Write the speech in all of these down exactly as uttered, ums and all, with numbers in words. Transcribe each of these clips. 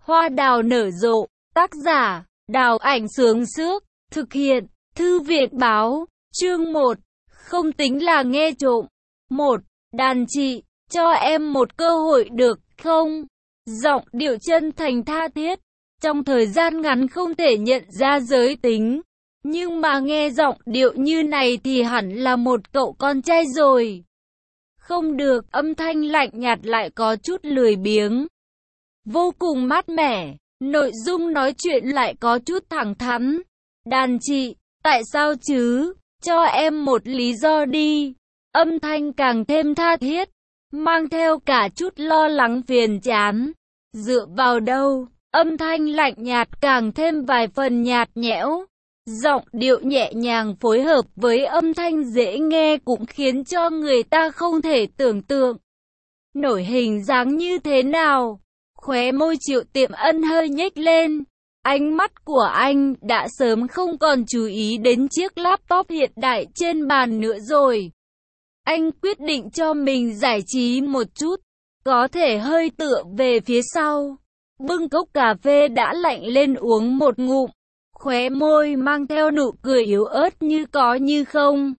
Hoa đào nở rộ, tác giả, Đào Ảnh Sướng Sước, thực hiện, Thư viện Báo, chương một, không tính là nghe trộm. một. Đàn chị, cho em một cơ hội được không? Giọng điệu chân thành tha thiết, trong thời gian ngắn không thể nhận ra giới tính. Nhưng mà nghe giọng điệu như này thì hẳn là một cậu con trai rồi. Không được, âm thanh lạnh nhạt lại có chút lười biếng. Vô cùng mát mẻ, nội dung nói chuyện lại có chút thẳng thắn. Đàn chị, tại sao chứ? Cho em một lý do đi. Âm thanh càng thêm tha thiết, mang theo cả chút lo lắng phiền chán. Dựa vào đâu? Âm thanh lạnh nhạt càng thêm vài phần nhạt nhẽo. Giọng điệu nhẹ nhàng phối hợp với âm thanh dễ nghe cũng khiến cho người ta không thể tưởng tượng nổi hình dáng như thế nào. Khóe môi Triệu Tiệm Ân hơi nhếch lên. Ánh mắt của anh đã sớm không còn chú ý đến chiếc laptop hiện đại trên bàn nữa rồi. Anh quyết định cho mình giải trí một chút, có thể hơi tựa về phía sau. Bưng cốc cà phê đã lạnh lên uống một ngụm. Khóe môi mang theo nụ cười yếu ớt như có như không.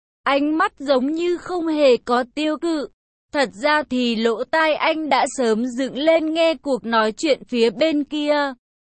Ánh mắt giống như không hề có tiêu cự. Thật ra thì lỗ tai anh đã sớm dựng lên nghe cuộc nói chuyện phía bên kia.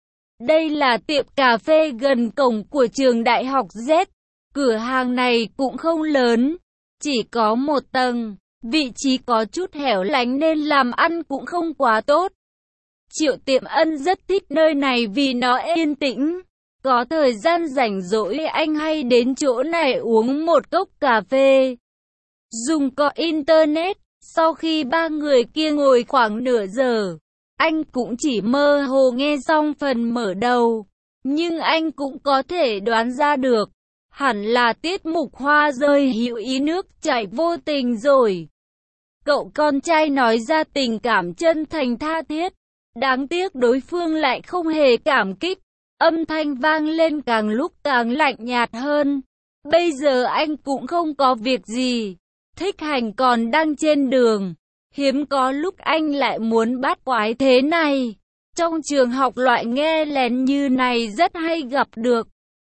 Đây là tiệm cà phê gần cổng của trường đại học Z. Cửa hàng này cũng không lớn, chỉ có một tầng. Vị trí có chút hẻo lánh nên làm ăn cũng không quá tốt. Triệu Tiệm Ân rất thích nơi này vì nó yên tĩnh. Có thời gian rảnh rỗi anh hay đến chỗ này uống một cốc cà phê. Dùng có internet, sau khi ba người kia ngồi khoảng nửa giờ, anh cũng chỉ mơ hồ nghe xong phần mở đầu. Nhưng anh cũng có thể đoán ra được, hẳn là tiết mục hoa rơi hữu ý nước chảy vô tình rồi. Cậu con trai nói ra tình cảm chân thành tha thiết, đáng tiếc đối phương lại không hề cảm kích. Âm thanh vang lên càng lúc càng lạnh nhạt hơn. Bây giờ anh cũng không có việc gì. Thích Hành còn đang trên đường. Hiếm có lúc anh lại muốn bắt quái thế này. Trong trường học loại nghe lén như này rất hay gặp được.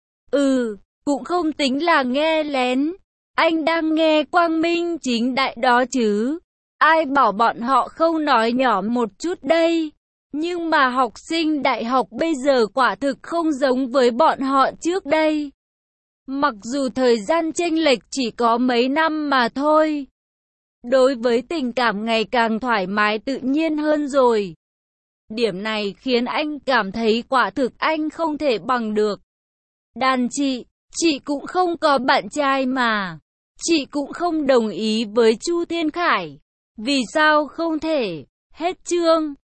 Ừ, cũng không tính là nghe lén. Anh đang nghe quang minh chính đại đó chứ. Ai bảo bọn họ không nói nhỏ một chút đây. Nhưng mà học sinh đại học bây giờ quả thực không giống với bọn họ trước đây. Mặc dù thời gian chênh lệch chỉ có mấy năm mà thôi. Đối với tình cảm ngày càng thoải mái tự nhiên hơn rồi. Điểm này khiến anh cảm thấy quả thực anh không thể bằng được. Đàn chị, chị cũng không có bạn trai mà. Chị cũng không đồng ý với Chu Thiên Khải. Vì sao không thể? Hết chương.